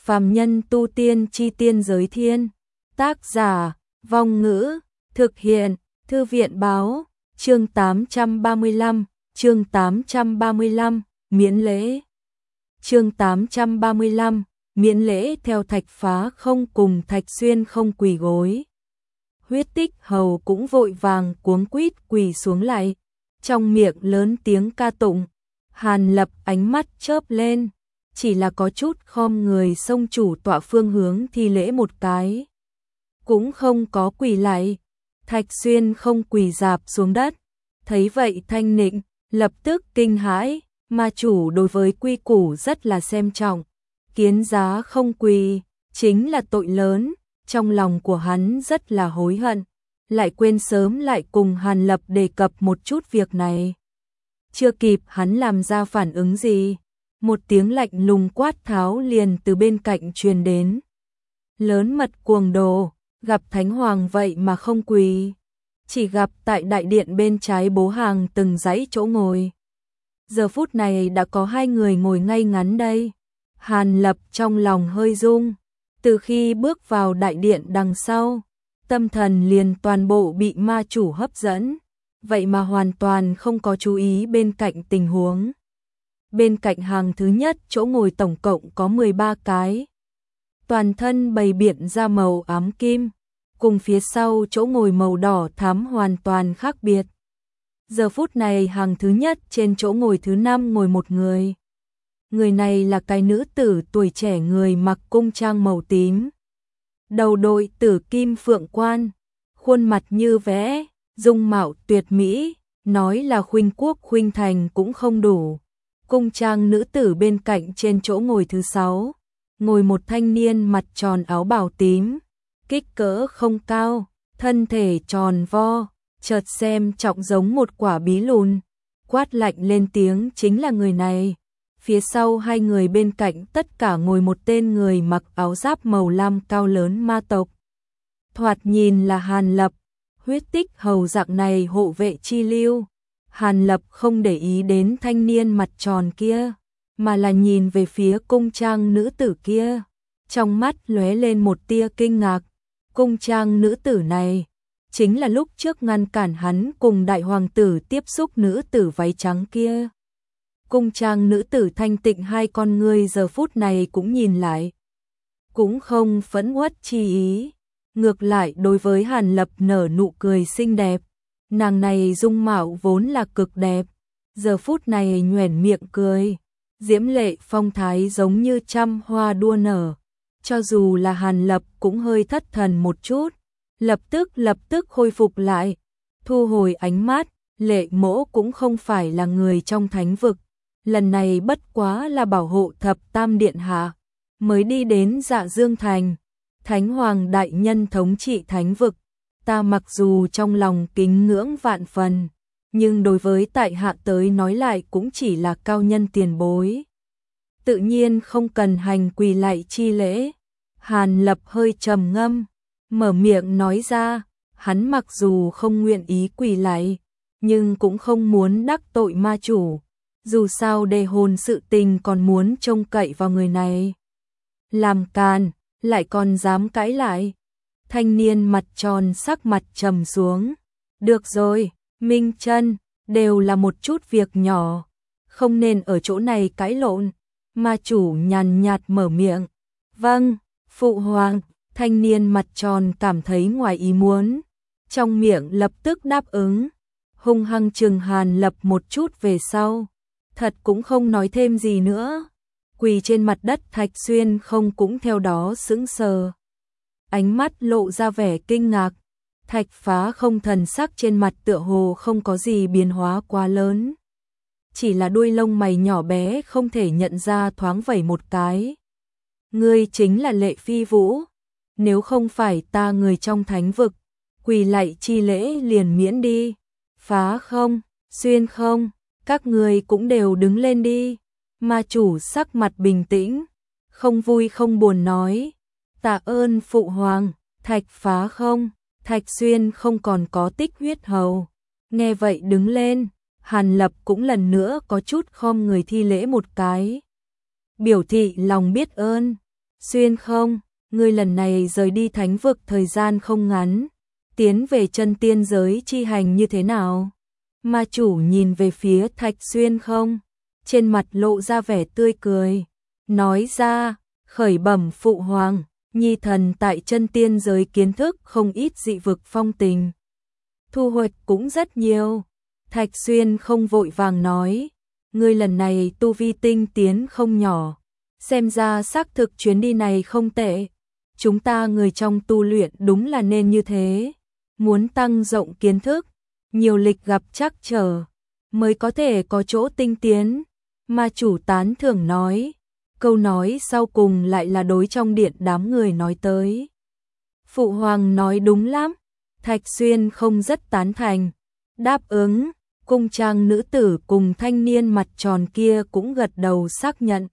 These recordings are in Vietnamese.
Phàm nhân tu tiên chi tiên giới thiên. Tác giả, Vong Ngữ, thực hiện, Thư viện báo, chương 835, miễn lễ. Chương 835, miễn lễ theo Thạch Phá không cùng Thạch Xuyên không quỳ gối. Huyết Tích Hầu cũng vội vàng cuống quýt quỳ xuống lại, trong miệng lớn tiếng ca tụng. Hàn Lập ánh mắt chớp lên, chỉ là có chút khom người xông chủ tọa phương hướng thi lễ một cái, cũng không có quỳ lại. Thạch Xuyên không quỳ rạp xuống đất, thấy vậy Thanh Nịnh lập tức kinh hãi, ma chủ đối với quy củ rất là xem trọng, kiến giá không quỳ chính là tội lớn. Trong lòng của hắn rất là hối hận, lại quên sớm lại cùng Hàn Lập đề cập một chút việc này. Chưa kịp hắn làm ra phản ứng gì, một tiếng lạnh lùng quát tháo liền từ bên cạnh truyền đến. Lớn mật cuồng đồ, gặp Thánh Hoàng vậy mà không quỳ. Chỉ gặp tại đại điện bên trái bố hàng từng dãy chỗ ngồi. Giờ phút này đã có hai người ngồi ngay ngắn đây. Hàn Lập trong lòng hơi rung. Từ khi bước vào đại điện đằng sau, tâm thần liền toàn bộ bị ma chủ hấp dẫn, vậy mà hoàn toàn không có chú ý bên cạnh tình huống. Bên cạnh hàng thứ nhất chỗ ngồi tổng cộng có 13 cái. Toàn thân bày biện ra màu ám kim, cùng phía sau chỗ ngồi màu đỏ thắm hoàn toàn khác biệt. Giờ phút này hàng thứ nhất trên chỗ ngồi thứ 5 ngồi một người. Người này là cái nữ tử tuổi trẻ người mặc cung trang màu tím. Đầu đội tử kim phượng quan, khuôn mặt như vẽ, dung mạo tuyệt mỹ, nói là khuynh quốc khuynh thành cũng không đủ. Cung trang nữ tử bên cạnh trên chỗ ngồi thứ 6, ngồi một thanh niên mặt tròn áo bào tím, kích cỡ không cao, thân thể tròn vo, chợt xem trọng giống một quả bí lùn. Quát lạnh lên tiếng chính là người này. Phía sau hai người bên cạnh tất cả ngồi một tên người mặc áo giáp màu lam cao lớn ma tộc. Thoạt nhìn là Hàn Lập, Huyết Tích Hầu dạng này hộ vệ chi lưu. Hàn Lập không để ý đến thanh niên mặt tròn kia, mà là nhìn về phía cung trang nữ tử kia. Trong mắt lóe lên một tia kinh ngạc. Cung trang nữ tử này chính là lúc trước ngăn cản hắn cùng đại hoàng tử tiếp xúc nữ tử váy trắng kia. Cung trang nữ tử thanh tịnh hai con ngươi giờ phút này cũng nhìn lại, cũng không phẫn uất chi ý, ngược lại đối với Hàn Lập nở nụ cười xinh đẹp. Nàng này dung mạo vốn là cực đẹp, giờ phút này nhoẻn miệng cười, diễm lệ phong thái giống như trăm hoa đua nở. Cho dù là Hàn Lập cũng hơi thất thần một chút, lập tức khôi phục lại, thu hồi ánh mắt. Lệ Mỗ cũng không phải là người trong thánh vực, lần này bất quá là bảo hộ thập tam điện hạ, mới đi đến Dạ Dương Thành. Thánh Hoàng đại nhân thống trị thánh vực, ta mặc dù trong lòng kính ngưỡng vạn phần, nhưng đối với tại hạ tới nói lại cũng chỉ là cao nhân tiền bối, tự nhiên không cần hành quỳ lạy chi lễ. Hàn Lập hơi trầm ngâm, mở miệng nói ra, hắn mặc dù không nguyện ý quỳ lạy, nhưng cũng không muốn đắc tội ma chủ. Dù sao đề hồn sự tình còn muốn trông cậy vào người này. Làm càn, lại còn dám cãi lại. Thanh niên mặt tròn sắc mặt trầm xuống. Được rồi, Minh Chân, đều là một chút việc nhỏ, không nên ở chỗ này cãi lộn. Ma chủ nhàn nhạt mở miệng. Vâng, phụ hoàng. Thanh niên mặt tròn cảm thấy ngoài ý muốn, trong miệng lập tức đáp ứng. Hung hăng chừng Hàn Lập một chút về sau, thật cũng không nói thêm gì nữa. Quỳ trên mặt đất Thạch Xuyên không cũng theo đó sững sờ, ánh mắt lộ ra vẻ kinh ngạc. Thạch Phá không thần sắc trên mặt tựa hồ không có gì biến hóa quá lớn, chỉ là đuôi lông mày nhỏ bé không thể nhận ra thoáng vẩy một cái. Ngươi chính là Lệ Phi Vũ, nếu không phải ta người trong thánh vực, quỳ lạy chi lễ liền miễn đi. Phá không, Xuyên không, các người cũng đều đứng lên đi. Ma chủ sắc mặt bình tĩnh, không vui không buồn nói. Tạ ơn phụ hoàng. Thạch Phá không, Thạch Xuyên không còn có tích huyết hầu, nghe vậy đứng lên. Hàn Lập cũng lần nữa có chút khom người thi lễ một cái, biểu thị lòng biết ơn. Xuyên không, ngươi lần này rời đi thánh vực thời gian không ngắn, tiến về chân tiên giới chi hành như thế nào? Ma chủ nhìn về phía Thạch Xuyên không, trên mặt lộ ra vẻ tươi cười, nói ra, khởi bẩm phụ hoàng, nhi thần tại chân tiên giới kiến thức không ít dị vực phong tình. Thu hoạch cũng rất nhiều. Thạch Xuyên không vội vàng nói, ngươi lần này tu vi tinh tiến không nhỏ, xem ra xác thực chuyến đi này không tệ. Chúng ta người trong tu luyện đúng là nên như thế, muốn tăng rộng kiến thức, nhiều lịch gặp trắc trở, mới có thể có chỗ tinh tiến. Ma chủ tán thưởng nói, câu nói sau cùng lại là đối trong điện đám người nói tới. Phụ hoàng nói đúng lắm, Thạch Xuyên không rất tán thành, đáp ứng. Cung trang nữ tử cùng thanh niên mặt tròn kia cũng gật đầu xác nhận.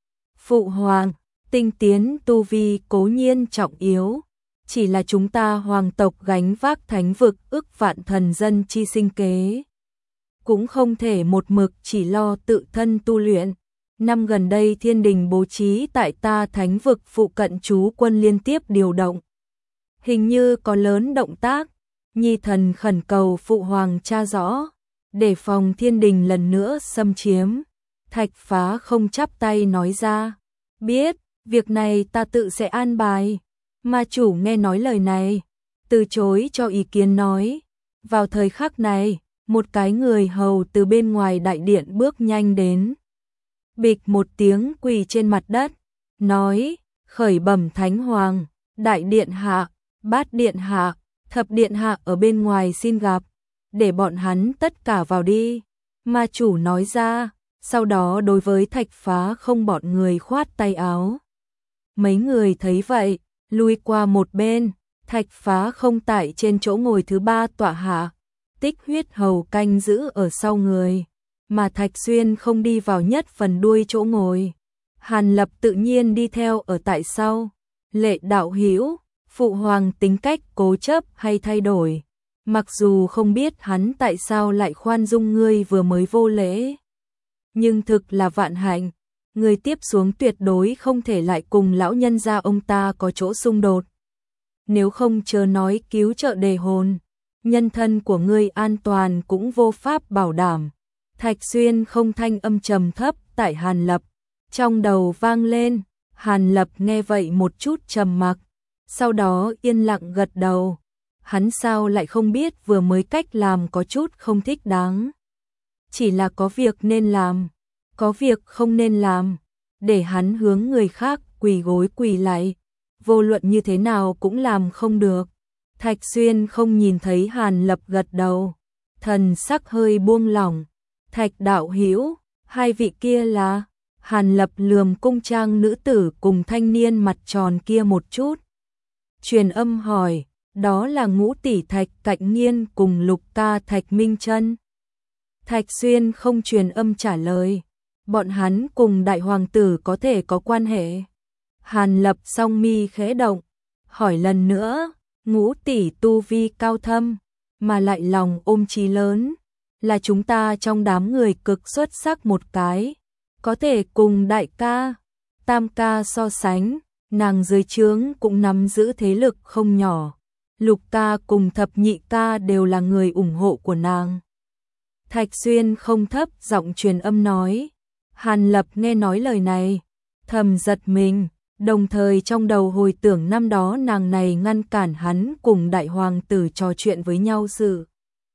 Phụ hoàng, tinh tiến tu vi cố nhiên trọng yếu, chỉ là chúng ta hoàng tộc gánh vác thánh vực ức vạn thần dân chi sinh kế. Cũng không thể một mực chỉ lo tự thân tu luyện. Năm gần đây thiên đình bố trí tại ta thánh vực phụ cận trú quân liên tiếp điều động. Hình như có lớn động tác, nhi thần khẩn cầu phụ hoàng tra rõ, để phòng thiên đình lần nữa xâm chiếm. Thạch Phá không chắp tay nói ra, biết, việc này ta tự sẽ an bài. Ma chủ nghe nói lời này, từ chối cho ý kiến nói. Vào thời khắc này, một cái người hầu từ bên ngoài đại điện bước nhanh đến. Bịch một tiếng quỳ trên mặt đất, nói, khởi bẩm thánh hoàng, đại điện hạ, bát điện hạ, thập điện hạ ở bên ngoài xin gặp, để bọn hắn tất cả vào đi. Ma chủ nói ra, sau đó đối với Thạch Phá không bọn người khoát tay áo. Mấy người thấy vậy, lui qua một bên, Thạch Phá không tại trên chỗ ngồi thứ ba tọa hạ, Tích Huyết hầu canh giữ ở sau người, mà Thạch Xuyên không đi vào nhất phần đuôi chỗ ngồi. Hàn Lập tự nhiên đi theo ở tại sau. Lệ đạo hữu, phụ hoàng tính cách cố chấp hay thay đổi? Mặc dù không biết hắn tại sao lại khoan dung ngươi vừa mới vô lễ, nhưng thực là vạn hạnh, ngươi tiếp xuống tuyệt đối không thể lại cùng lão nhân gia ông ta có chỗ xung đột. Nếu không chớ nói cứu trợ đề hồn, nhân thân của ngươi an toàn cũng vô pháp bảo đảm. Thạch Xuyên không thanh âm trầm thấp tại Hàn Lập, trong đầu vang lên. Hàn Lập nghe vậy một chút trầm mặc, sau đó yên lặng gật đầu. Hắn sao lại không biết vừa mới cách làm có chút không thích đáng. Chỉ là có việc nên làm, có việc không nên làm, để hắn hướng người khác quỳ gối quỳ lại, vô luận như thế nào cũng làm không được. Thạch Xuyên không nhìn thấy Hàn Lập gật đầu, thần sắc hơi buông lỏng. Thạch đạo hữu, hai vị kia là? Hàn Lập lườm cung trang nữ tử cùng thanh niên mặt tròn kia một chút, truyền âm hỏi, đó là Ngũ tỷ Thạch Cạnh Nghiên cùng Lục ca Thạch Minh Chân. Thạch Xuyên không truyền âm trả lời, bọn hắn cùng đại hoàng tử có thể có quan hệ. Hàn Lập song mi khẽ động, hỏi lần nữa, Ngũ tỷ tu vi cao thâm, mà lại lòng ôm chí lớn, là chúng ta trong đám người cực xuất sắc một cái, có thể cùng đại ca, tam ca so sánh, nàng dưới trướng cũng nắm giữ thế lực không nhỏ. Lục ca cùng thập nhị ca đều là người ủng hộ của nàng. Thạch Xuyên không thấp giọng truyền âm nói. Hàn Lập nghe nói lời này, thầm giật mình, đồng thời trong đầu hồi tưởng năm đó nàng này ngăn cản hắn cùng đại hoàng tử trò chuyện với nhau sự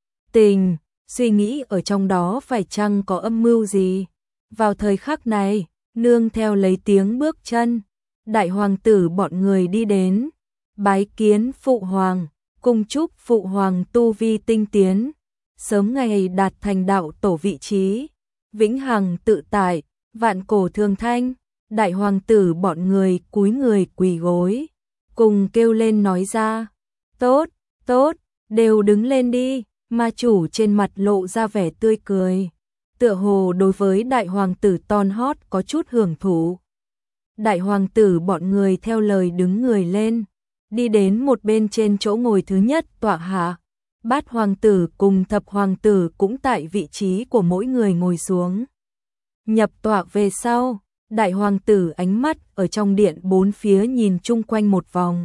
tình, suy nghĩ ở trong đó phải chăng có âm mưu gì. Vào thời khắc này, nương theo lấy tiếng bước chân, đại hoàng tử bọn người đi đến, bái kiến phụ hoàng, cung chúc phụ hoàng tu vi tinh tiến, sớm ngày đạt thành đạo tổ vị trí, vĩnh hằng tự tại, vạn cổ thường thanh. Đại hoàng tử bọn người cúi người quỳ gối, cùng kêu lên nói ra, tốt, tốt, đều đứng lên đi. Ma chủ trên mặt lộ ra vẻ tươi cười, tựa hồ đối với đại hoàng tử ton hót có chút hưởng thụ. Đại hoàng tử bọn người theo lời đứng người lên, đi đến một bên trên chỗ ngồi thứ nhất tọa hạ. Bát hoàng tử cùng thập hoàng tử cũng tại vị trí của mỗi người ngồi xuống. Nhập tọa về sau, Đại hoàng tử ánh mắt ở trong điện bốn phía nhìn chung quanh một vòng.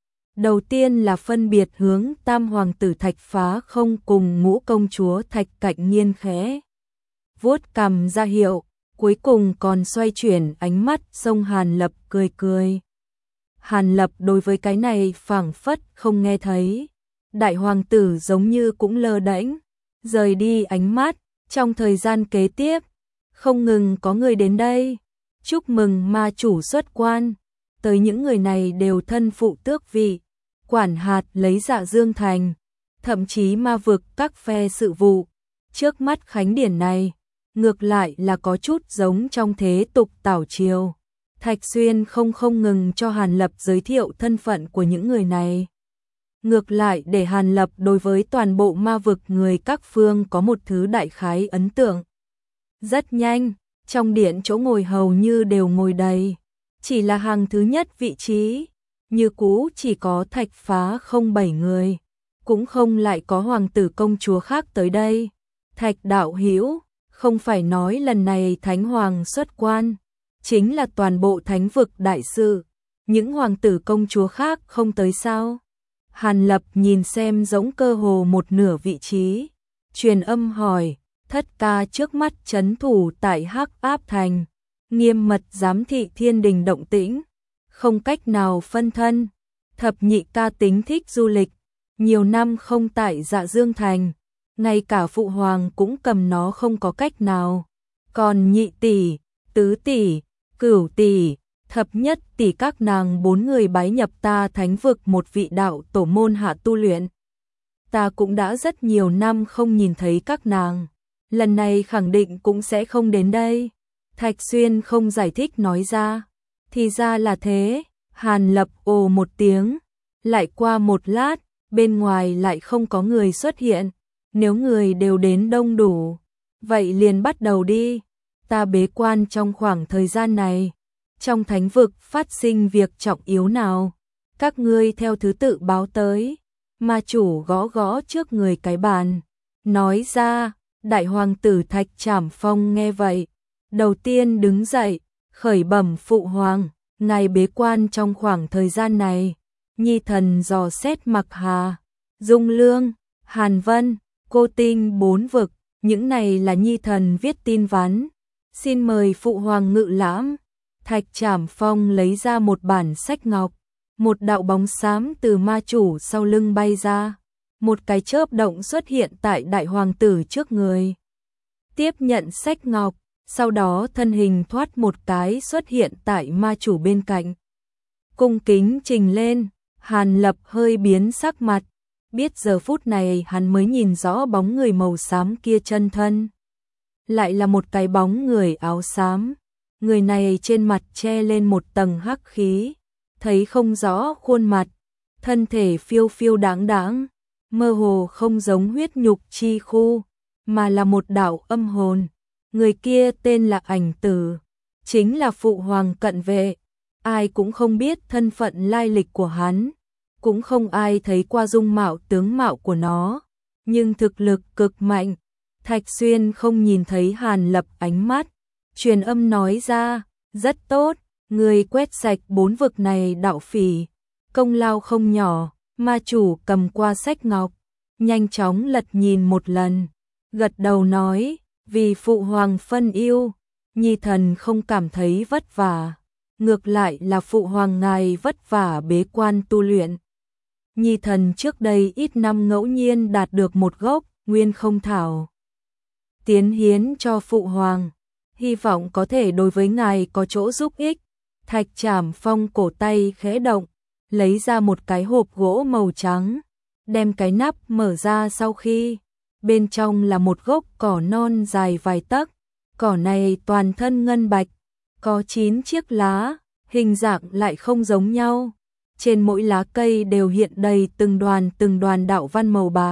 Đầu tiên là phân biệt hướng tam hoàng tử Thạch Phá Không cùng ngũ công chúa Thạch Cạnh Nhiên khẽ vuốt cằm ra hiệu, cuối cùng còn xoay chuyển ánh mắt xông Hàn Lập cười cười. Hàn Lập đối với cái này phảng phất không nghe thấy. Đại hoàng tử giống như cũng lơ đễnh, rời đi ánh mắt. Trong thời gian kế tiếp, không ngừng có người đến đây chúc mừng ma chủ xuất quan. Tới những người này đều thân phụ tước vị, quản hạt lấy Dạ Dương Thành, thậm chí ma vực các phe sự vụ. Trước mắt khánh điển này, ngược lại là có chút giống trong thế tục tảo triều. Thạch Xuyên không ngừng cho Hàn Lập giới thiệu thân phận của những người này. Ngược lại để Hàn Lập đối với toàn bộ ma vực người các phương có một thứ đại khái ấn tượng. Rất nhanh, trong điện chỗ ngồi hầu như đều ngồi đầy. Chỉ là hàng thứ nhất vị trí, như cũ chỉ có Thạch Phá Không 7 người. Cũng không lại có hoàng tử công chúa khác tới đây. Thạch đạo hữu, không phải nói lần này Thánh Hoàng xuất quan, chính là toàn bộ thánh vực đại sự. Những hoàng tử công chúa khác không tới sao? Hàn Lập nhìn xem giống cơ hồ một nửa vị trí, truyền âm hỏi. Thất ca trước mắt trấn thủ tại Hắc Áp Thành, nghiêm mật giám thị thiên đình động tĩnh, không cách nào phân thân. Thập nhị ca tính thích du lịch, nhiều năm không tại Dạ Dương Thành, ngay cả phụ hoàng cũng cầm nó không có cách nào. Còn nhị tỷ, tứ tỷ, cửu tỷ, thập nhất tỷ các nàng 4 người bái nhập ta thánh vực một vị đạo tổ môn hạ tu luyện. Ta cũng đã rất nhiều năm không nhìn thấy các nàng, lần này khẳng định cũng sẽ không đến đây. Thạch Xuyên không giải thích nói ra. Thì ra là thế. Hàn Lập ồ một tiếng. Lại qua một lát, bên ngoài lại không có người xuất hiện. Nếu người đều đến đông đủ, vậy liền bắt đầu đi. Ta bế quan trong khoảng thời gian này, trong thánh vực phát sinh việc trọng yếu nào, các ngươi theo thứ tự báo tới. Ma chủ gõ gõ trước người cái bàn, nói ra. Đại hoàng tử Thạch Trảm Phong nghe vậy, đầu tiên đứng dậy, khởi bẩm phụ hoàng, ngài bế quan trong khoảng thời gian này, nhi thần dò xét Mặc Hà, Dung Lương, Hàn Vân, Cô Tinh 4 vực, những này là nhi thần viết tin vắn, xin mời phụ hoàng ngự lãm. Thạch Trảm Phong lấy ra một bản sách ngọc, một đạo bóng xám từ ma chủ sau lưng bay ra. Một cái chớp động xuất hiện tại đại hoàng tử trước người. Tiếp nhận sách ngọc, sau đó thân hình thoát một cái xuất hiện tại ma chủ bên cạnh. Cung kính trình lên, Hàn Lập hơi biến sắc mặt, biết giờ phút này hắn mới nhìn rõ bóng người màu xám kia chân thân. Lại là một cái bóng người áo xám, người này trên mặt che lên một tầng hắc khí, thấy không rõ khuôn mặt, thân thể phiêu phiêu đáng đáng. Mơ hồ không giống huyết nhục chi khu, mà là một đạo âm hồn. Người kia tên là Ảnh Tử, chính là phụ hoàng cận vệ. Ai cũng không biết thân phận lai lịch của hắn, cũng không ai thấy qua dung mạo tướng mạo của nó, nhưng thực lực cực mạnh. Thạch Xuyên không nhìn thấy Hàn Lập ánh mắt, truyền âm nói ra, rất tốt, người quét sạch 4 vực này đạo phỉ, công lao không nhỏ. Ma chủ cầm qua sách ngọc, nhanh chóng lật nhìn một lần, gật đầu nói, vì phụ hoàng phân ưu, nhi thần không cảm thấy vất vả, ngược lại là phụ hoàng ngài vất vả bế quan tu luyện. Nhi thần trước đây ít năm ngẫu nhiên đạt được một gốc nguyên không thảo, tiến hiến cho phụ hoàng, hy vọng có thể đối với ngài có chỗ giúp ích. Thạch Trảm Phong cổ tay khẽ động, lấy ra một cái hộp gỗ màu trắng, đem cái nắp mở ra sau khi, bên trong là một gốc cỏ non dài vài tấc, cỏ này toàn thân ngân bạch, có 9 chiếc lá, hình dạng lại không giống nhau, trên mỗi lá cây đều hiện đầy từng đoàn đạo văn màu bạc,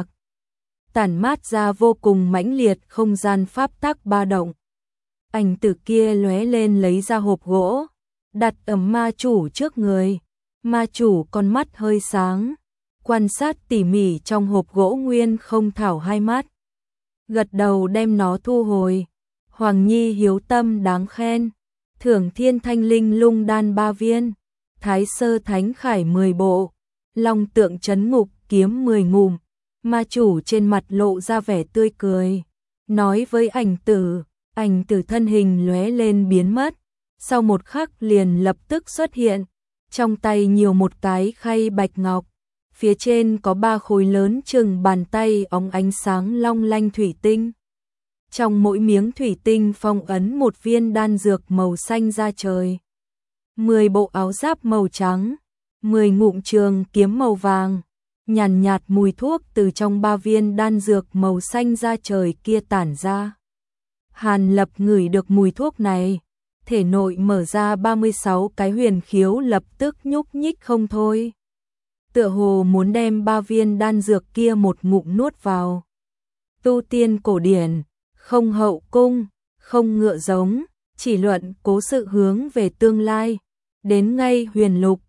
tản mát ra vô cùng mãnh liệt không gian pháp tắc ba động. Ảnh Tử kia lóe lên lấy ra hộp gỗ, đặt ở ma chủ trước người. Ma chủ con mắt hơi sáng, quan sát tỉ mỉ trong hộp gỗ nguyên không thảo hai mắt. Gật đầu đem nó thu hồi. Hoàng nhi hiếu tâm đáng khen. Thưởng Thiên Thanh Linh Lung Đan 3 viên, Thái Sơ Thánh Khải 10 bộ, Long Tượng Trấn Ngục kiếm 10 ngụm. Ma chủ trên mặt lộ ra vẻ tươi cười, nói với ảnh tử thân hình lóe lên biến mất, sau một khắc liền lập tức xuất hiện, trong tay nhiều một cái khay bạch ngọc, phía trên có 3 khối lớn chừng bàn tay óng ánh sáng long lanh thủy tinh. Trong mỗi miếng thủy tinh phong ấn một viên đan dược màu xanh da trời, 10 bộ áo giáp màu trắng, 10 ngụm trường kiếm màu vàng. Nhàn nhạt mùi thuốc từ trong 3 viên đan dược màu xanh da trời kia tản ra. Hàn Lập ngửi được mùi thuốc này, thể nội mở ra 36 cái huyền khiếu lập tức nhúc nhích không thôi. Tựa hồ muốn đem 3 viên đan dược kia một ngụm nuốt vào. Tu tiên cổ điển, không hậu cung, không ngựa giống, chỉ luận cố sự hướng về tương lai. Đến ngay huyền lục,